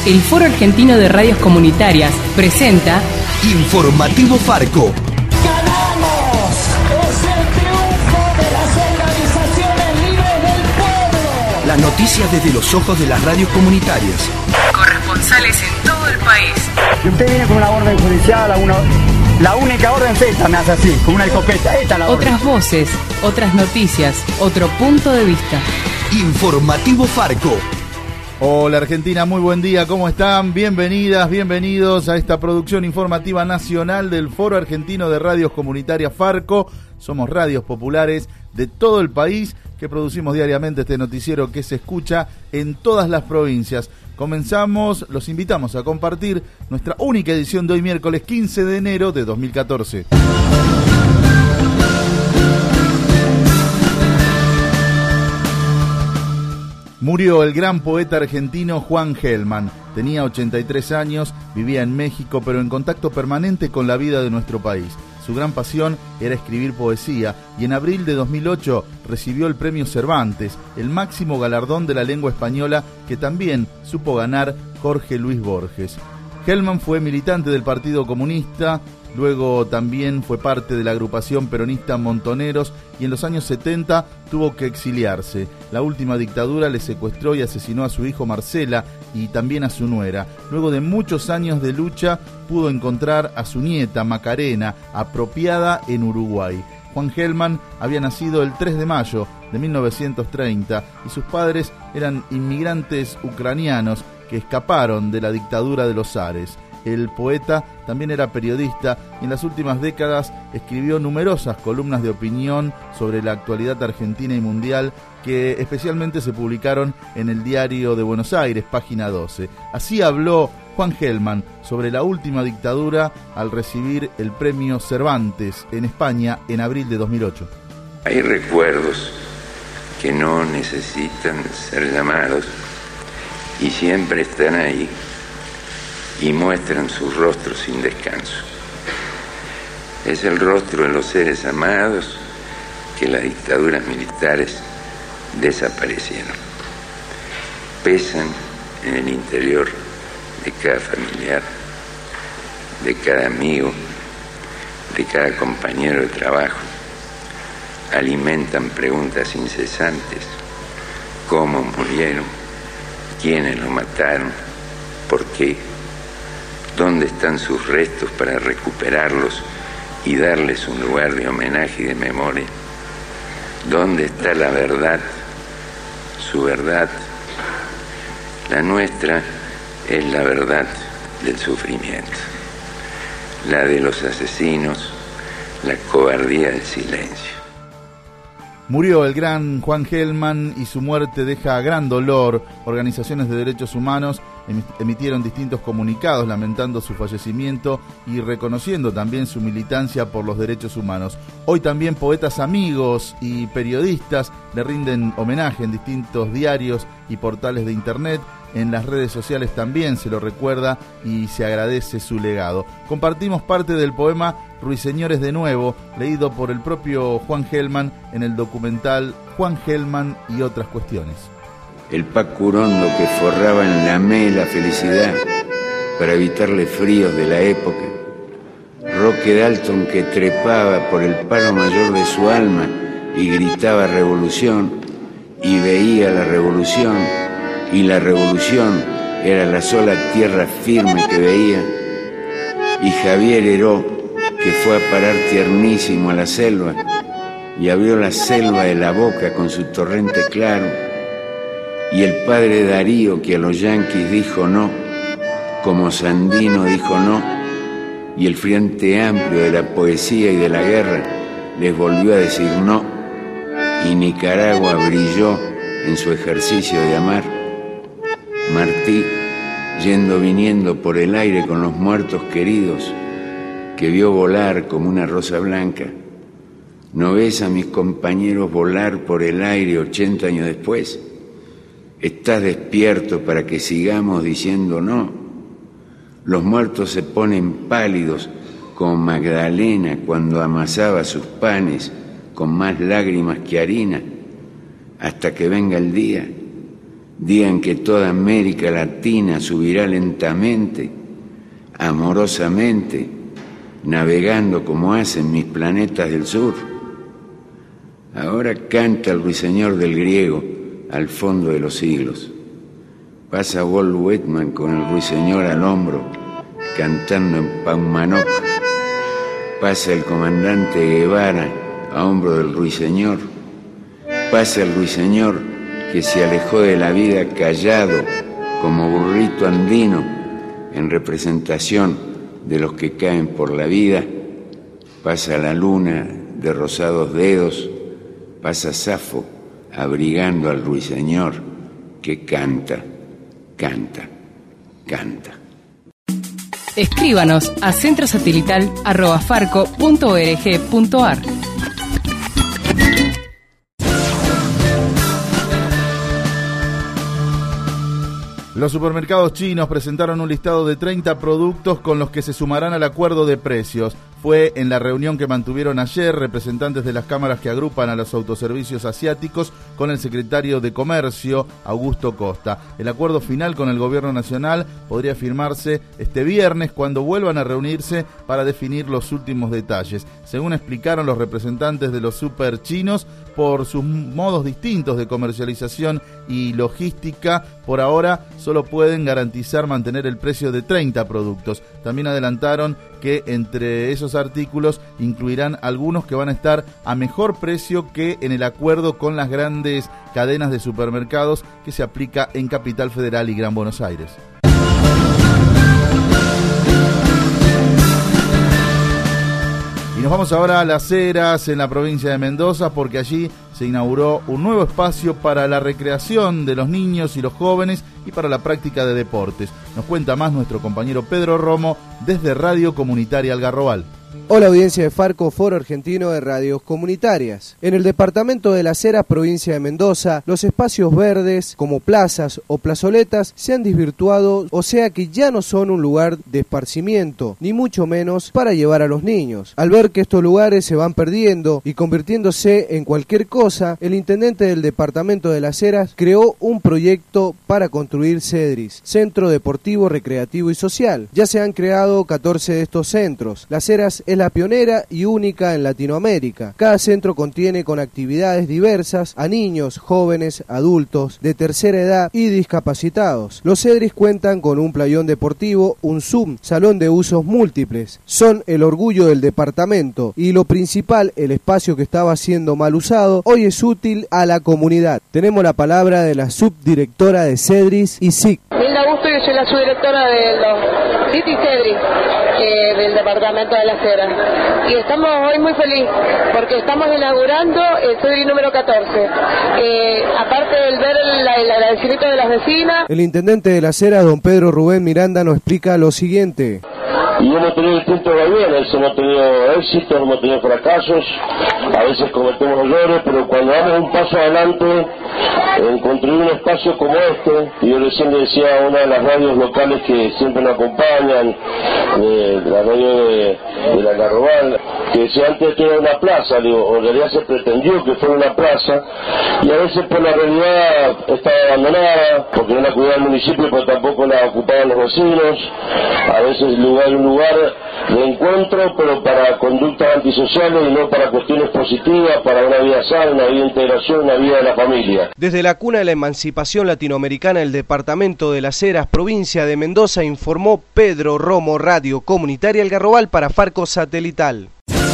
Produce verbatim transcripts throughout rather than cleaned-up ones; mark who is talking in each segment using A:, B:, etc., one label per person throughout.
A: El Foro Argentino de Radios Comunitarias presenta
B: Informativo Farco.
C: ¡Ganamos! ¡Es el triunfo de las organizaciones libres del pueblo!
B: Las noticias desde los ojos de las radios comunitarias.
A: Corresponsales en todo el país.
D: Si usted viene con una orden judicial, una, la única orden es esta, me hace así, con una escopeta. Esta es la orden.
A: Otras voces, otras noticias, otro punto de vista.
B: Informativo Farco.
E: Hola Argentina, muy buen día, ¿cómo están? Bienvenidas, bienvenidos a esta producción informativa nacional del Foro Argentino de Radios Comunitarias Farco. Somos radios populares de todo el país que producimos diariamente este noticiero que se escucha en todas las provincias. Comenzamos, los invitamos a compartir nuestra única edición de hoy miércoles quince de enero de dos mil catorce. Murió el gran poeta argentino Juan Gelman. Tenía ochenta y tres años, vivía en México, pero en contacto permanente con la vida de nuestro país. Su gran pasión era escribir poesía y en abril de dos mil ocho recibió el Premio Cervantes, el máximo galardón de la lengua española que también supo ganar Jorge Luis Borges. Gelman fue militante del Partido Comunista, luego también fue parte de la agrupación peronista Montoneros y en los años setenta tuvo que exiliarse. La última dictadura le secuestró y asesinó a su hijo Marcela y también a su nuera. Luego de muchos años de lucha pudo encontrar a su nieta Macarena, apropiada en Uruguay. Juan Gelman había nacido el tres de mayo de mil novecientos treinta y sus padres eran inmigrantes ucranianos que escaparon de la dictadura de los zares. El poeta también era periodista y en las últimas décadas escribió numerosas columnas de opinión sobre la actualidad argentina y mundial que especialmente se publicaron en el Diario de Buenos Aires, página doce. Así habló Juan Gelman sobre la última dictadura al recibir el Premio Cervantes en España en abril de dos mil ocho.
F: Hay recuerdos que no necesitan ser llamados y siempre están ahí y muestran sus rostros sin descanso. Es el rostro de los seres amados que las dictaduras militares desaparecieron. Pesan en el interior de cada familiar, de cada amigo, de cada compañero de trabajo. Alimentan preguntas incesantes: ¿cómo murieron? ¿Quiénes lo mataron? ¿Por qué? ¿Dónde están sus restos para recuperarlos y darles un lugar de homenaje y de memoria? ¿Dónde está la verdad, su verdad? La nuestra es la verdad del sufrimiento, la de los asesinos, la cobardía del silencio.
E: Murió el gran Juan Gelman y su muerte deja gran dolor. Organizaciones de derechos humanos emitieron distintos comunicados lamentando su fallecimiento y reconociendo también su militancia por los derechos humanos. Hoy también poetas amigos y periodistas le rinden homenaje en distintos diarios y portales de internet. En las redes sociales también se lo recuerda y se agradece su legado. Compartimos parte del poema Ruiseñores de Nuevo, leído por el propio Juan Gelman en el documental Juan Gelman y otras cuestiones.
G: El pacurondo que forraba en la me la felicidad para evitarle fríos de la época. Roque Dalton que trepaba por el palo mayor de su alma y gritaba revolución y veía la revolución y la revolución era la sola tierra firme que veía. Y Javier Heró que fue a parar tiernísimo a la selva y abrió la selva de la boca con su torrente claro. Y el padre Darío que a los yanquis dijo no, como Sandino dijo no, y el Frente Amplio de la poesía y de la guerra les volvió a decir no, y Nicaragua brilló en su ejercicio de amar. Martí, yendo viniendo por el aire con los muertos queridos, que vio volar como una rosa blanca. ¿No ves a mis compañeros volar por el aire ochenta años después? ¿Estás despierto para que sigamos diciendo no? Los muertos se ponen pálidos como Magdalena cuando amasaba sus panes con más lágrimas que harina, hasta que venga el día. día en que toda América Latina subirá lentamente, amorosamente, navegando como hacen mis planetas del sur. Ahora canta el ruiseñor del griego al fondo de los siglos. Pasa Walt Whitman con el ruiseñor al hombro, cantando en Paumanok. Pasa el comandante Guevara a hombro del ruiseñor. Pasa el ruiseñor que se alejó de la vida callado como burrito andino en representación de los que caen por la vida. Pasa la luna de rosados dedos. Pasa Safo abrigando al ruiseñor que canta, canta, canta.
A: Escríbanos a centrosatelital arroba farco punto org punto ar.
E: Los supermercados chinos presentaron un listado de treinta productos con los que se sumarán al acuerdo de precios. Fue en la reunión que mantuvieron ayer representantes de las cámaras que agrupan a los autoservicios asiáticos con el secretario de Comercio, Augusto Costa. El acuerdo final con el gobierno nacional podría firmarse este viernes cuando vuelvan a reunirse para definir los últimos detalles. Según explicaron los representantes de los super chinos, por sus modos distintos de comercialización y logística, por ahora solo pueden garantizar mantener el precio de treinta productos. También adelantaron que entre esos artículos incluirán algunos que van a estar a mejor precio que en el acuerdo con las grandes cadenas de supermercados que se aplica en Capital Federal y Gran Buenos Aires. Y nos vamos ahora a Las Heras, en la provincia de Mendoza, porque allí se inauguró un nuevo espacio para la recreación de los niños y los jóvenes y para la práctica de deportes. Nos cuenta más nuestro compañero Pedro Romo desde Radio Comunitaria Algarrobal.
H: Hola, audiencia de Farco, Foro Argentino de Radios Comunitarias. En el departamento de Las Heras, provincia de Mendoza, los espacios verdes, como plazas o plazoletas, se han desvirtuado, o sea que ya no son un lugar de esparcimiento, ni mucho menos para llevar a los niños. Al ver que estos lugares se van perdiendo y convirtiéndose en cualquier cosa, el intendente del departamento de Las Heras creó un proyecto para construir CEDRIS, Centro Deportivo, Recreativo y Social. Ya se han creado catorce de estos centros. Las Heras es la pionera y única en Latinoamérica. Cada centro contiene con actividades diversas a niños, jóvenes, adultos, de tercera edad y discapacitados. Los CEDRIS cuentan con un playón deportivo, un Zoom, salón de usos múltiples. Son el orgullo del departamento y lo principal, el espacio que estaba siendo mal usado, hoy es útil a la comunidad. Tenemos la palabra de la subdirectora de CEDRIS y S I C.
I: Hilda Augusto, yo soy la subdirectora de los C I T y CEDRIS eh, del departamento de Las Heras. Y estamos hoy muy felices porque estamos inaugurando el CEDRIS número catorce. Eh, aparte del ver el, el agradecimiento de las vecinas.
H: El intendente de Las Heras, don Pedro Rubén Miranda, nos explica lo siguiente.
J: Y hemos tenido distintos vaivenes, hemos tenido éxitos, hemos tenido fracasos, a veces cometemos errores, pero cuando damos un paso adelante en construir un espacio como este, y yo recién le decía a una de las radios locales que siempre nos acompañan, eh, la radio de, de la Algarrobal, que decía antes que era una plaza, digo, en realidad se pretendió que fuera una plaza, y a veces por la realidad estaba abandonada, porque no la cuidaba el municipio, pero tampoco la ocupaban los vecinos, a veces el lugar un lugar de encuentro, pero para conductas antisociales y no para cuestiones positivas, para una vida sana, una vida de integración, una vida de la familia.
H: Desde la cuna de la emancipación latinoamericana, el departamento de Las Heras, provincia de Mendoza, informó Pedro Romo, Radio Comunitaria Algarrobal para Farco Satelital.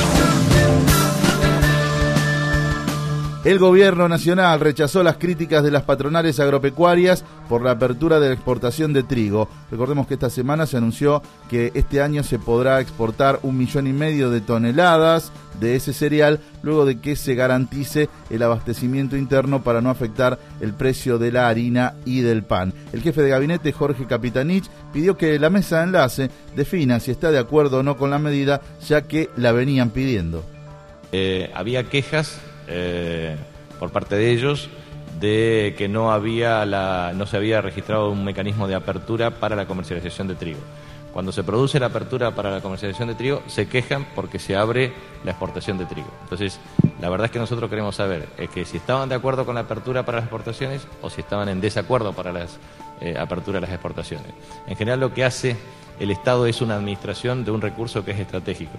E: El gobierno nacional rechazó las críticas de las patronales agropecuarias por la apertura de la exportación de trigo. Recordemos que esta semana se anunció que este año se podrá exportar un millón y medio de toneladas de ese cereal, luego de que se garantice el abastecimiento interno para no afectar el precio de la harina y del pan. El jefe de gabinete, Jorge Capitanich, pidió que la mesa de enlace defina si está de acuerdo o no con la medida, ya que la venían pidiendo.
K: Eh, había quejas Eh, por parte de ellos de que no había la, no se había registrado un mecanismo de apertura para la comercialización de trigo. cuando se produce la apertura para la comercialización de trigo, se quejan porque se abre la exportación de trigo. Entonces, la verdad es que nosotros queremos saber es que si estaban de acuerdo con la apertura para las exportaciones o si estaban en desacuerdo para la eh, apertura de las exportaciones. En general, lo que hace el Estado es una administración de un recurso que es estratégico.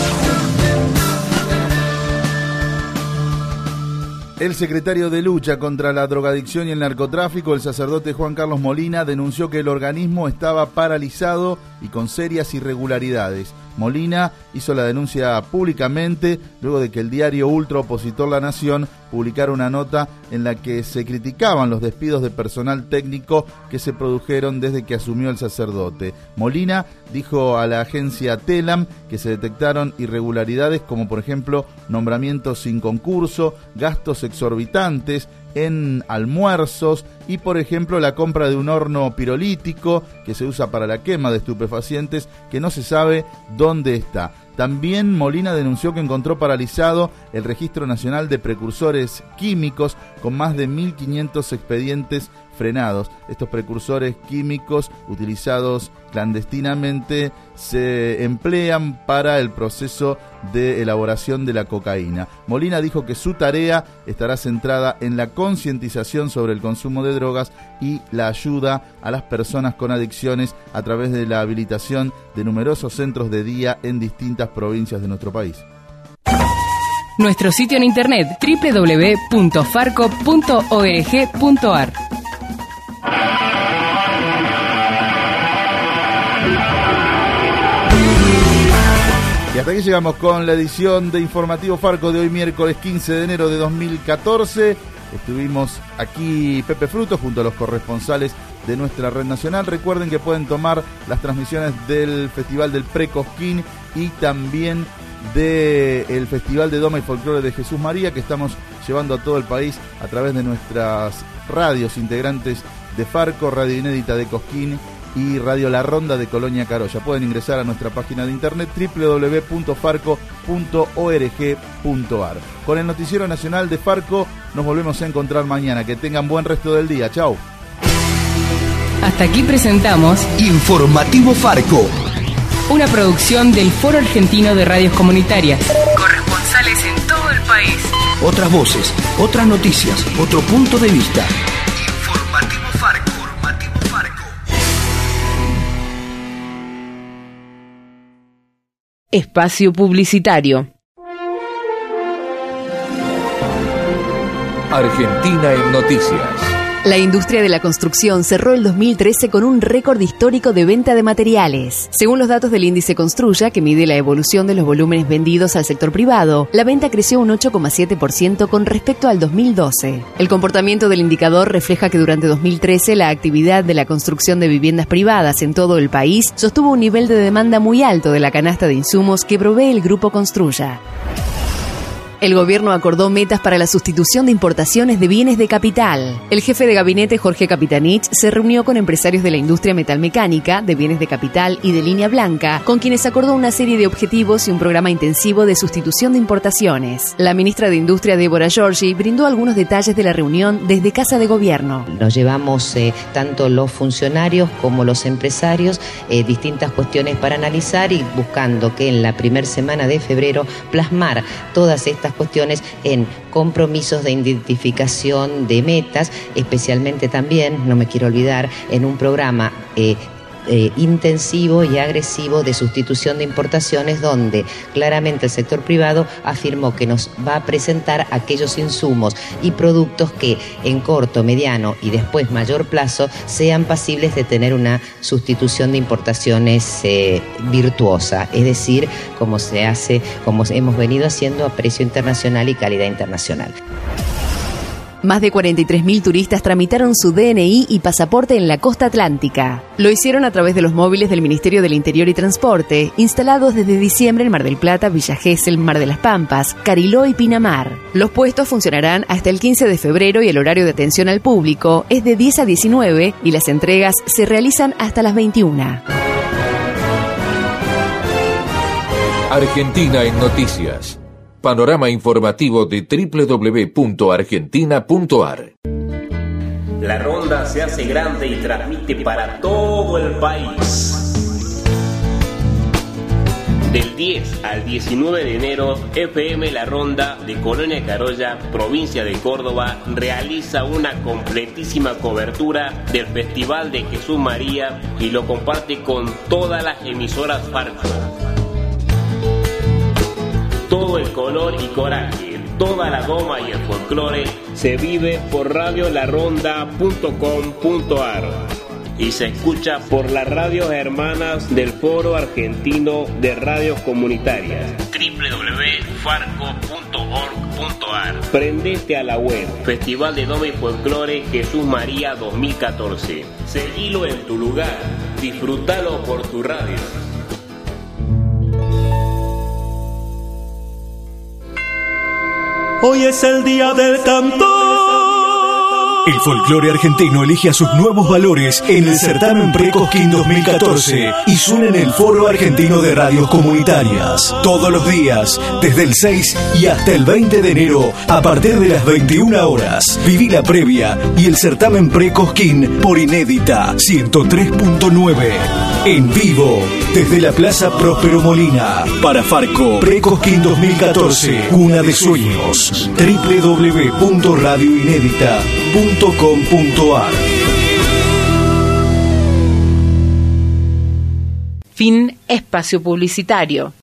E: El secretario de Lucha contra la Drogadicción y el Narcotráfico, el sacerdote Juan Carlos Molina, denunció que el organismo estaba paralizado y con serias irregularidades. Molina hizo la denuncia públicamente luego de que el diario ultraopositor La Nación publicara una nota en la que se criticaban los despidos de personal técnico que se produjeron desde que asumió el sacerdote. Molina dijo a la agencia Telam que se detectaron irregularidades como por ejemplo nombramientos sin concurso, gastos exorbitantes en almuerzos y por ejemplo la compra de un horno pirolítico que se usa para la quema de estupefacientes que no se sabe dónde está. También Molina denunció que encontró paralizado el Registro Nacional de Precursores Químicos con más de mil quinientos expedientes frenados. Estos precursores químicos utilizados clandestinamente se emplean para el proceso de elaboración de la cocaína. Molina dijo que su tarea estará centrada en la concientización sobre el consumo de drogas y la ayuda a las personas con adicciones a través de la habilitación de numerosos centros de día en distintas provincias de nuestro país.
A: Nuestro sitio en internet doble u doble u doble u punto farco punto org punto ar.
E: Y hasta aquí llegamos con la edición de Informativo Farco de hoy miércoles quince de enero de dos mil catorce. Estuvimos aquí Pepe Fruto junto a los corresponsales de nuestra red nacional. Recuerden que pueden tomar las transmisiones del Festival del Pre-Cosquín y también del Festival de Doma y Folclore de Jesús María que estamos llevando a todo el país a través de nuestras radios integrantes de Farco, Radio Inédita de Cosquín y Radio La Ronda de Colonia Carolla. Pueden ingresar a nuestra página de internet doble u doble u doble u punto farco punto org punto ar. Con el Noticiero Nacional de Farco nos volvemos a encontrar mañana. Que tengan buen resto del día. Chau.
A: Hasta aquí presentamos
B: Informativo Farco,
A: una producción del Foro Argentino de Radios Comunitarias. Corresponsales en todo el país.
B: Otras voces, otras noticias, otro punto de vista. Informativo Farco. Informativo Farco.
A: Espacio publicitario.
L: Argentina en Noticias.
M: La industria de la construcción cerró el dos mil trece con un récord histórico de venta de materiales. Según los datos del índice Construya, que mide la evolución de los volúmenes vendidos al sector privado, la venta creció un ocho coma siete por ciento con respecto al dos mil doce. El comportamiento del indicador refleja que durante dos mil trece la actividad de la construcción de viviendas privadas en todo el país sostuvo un nivel de demanda muy alto de la canasta de insumos que provee el Grupo Construya. El gobierno acordó metas para la sustitución de importaciones de bienes de capital. El jefe de gabinete, Jorge Capitanich, se reunió con empresarios de la industria metalmecánica, de bienes de capital y de línea blanca, con quienes acordó una serie de objetivos y un programa intensivo de sustitución de importaciones. La ministra de Industria, Débora Giorgi, brindó algunos detalles de la reunión desde Casa de Gobierno.
N: Nos llevamos eh, tanto los funcionarios como los empresarios eh, distintas cuestiones para analizar y buscando que en la primera semana de febrero plasmar todas estas cuestiones en compromisos de identificación de metas, especialmente también, no me quiero olvidar, en un programa eh, eh, intensivo y agresivo de sustitución de importaciones, donde claramente el sector privado afirmó que nos va a presentar aquellos insumos y productos que en corto, mediano y después mayor plazo sean pasibles de tener una sustitución de importaciones eh, virtuosa, es decir, como se hace, como hemos venido haciendo a precio internacional y calidad internacional.
M: Más de cuarenta y tres mil turistas tramitaron su D N I y pasaporte en la costa atlántica. Lo hicieron a través de los móviles del Ministerio del Interior y Transporte, instalados desde diciembre en Mar del Plata, Villa Gesell, Mar de las Pampas, Cariló y Pinamar. Los puestos funcionarán hasta el quince de febrero y el horario de atención al público es de diez a diecinueve y las entregas se realizan hasta las veintiuna.
L: Argentina en Noticias. Panorama informativo de doble u doble u doble u punto argentina punto ar.
O: La Ronda se hace grande y transmite para todo el país. Del diez al diecinueve de enero, F M La Ronda de Colonia Carolla, provincia de Córdoba, realiza una completísima cobertura del Festival de Jesús María y lo comparte con todas las emisoras Farco. Todo el color y coraje, toda la goma y el folclore se vive por radio la ronda punto com punto a r y se escucha por las radios hermanas del Foro Argentino de Radios Comunitarias, doble u doble u doble u punto farco punto org punto a r. Prendete a la web, Festival de Doma y Folclore Jesús María dos mil catorce. Seguilo en tu lugar, disfrútalo por tu radio.
P: Hoy es el día del cantor.
Q: El folclore argentino elige a sus nuevos valores en el certamen Precosquín dos mil catorce y suena en el Foro Argentino de Radios Comunitarias. Todos los días, desde el seis y hasta el veinte de enero, a partir de las veintiuna horas. Viví la previa y el certamen Precosquín por Inédita ciento tres punto nueve. En vivo, desde la Plaza Próspero Molina. Para Farco, Precosquín dos mil catorce, Cuna de Sueños. doble u doble u doble u punto radio inédita punto com punto a r.
A: Fin espacio publicitario.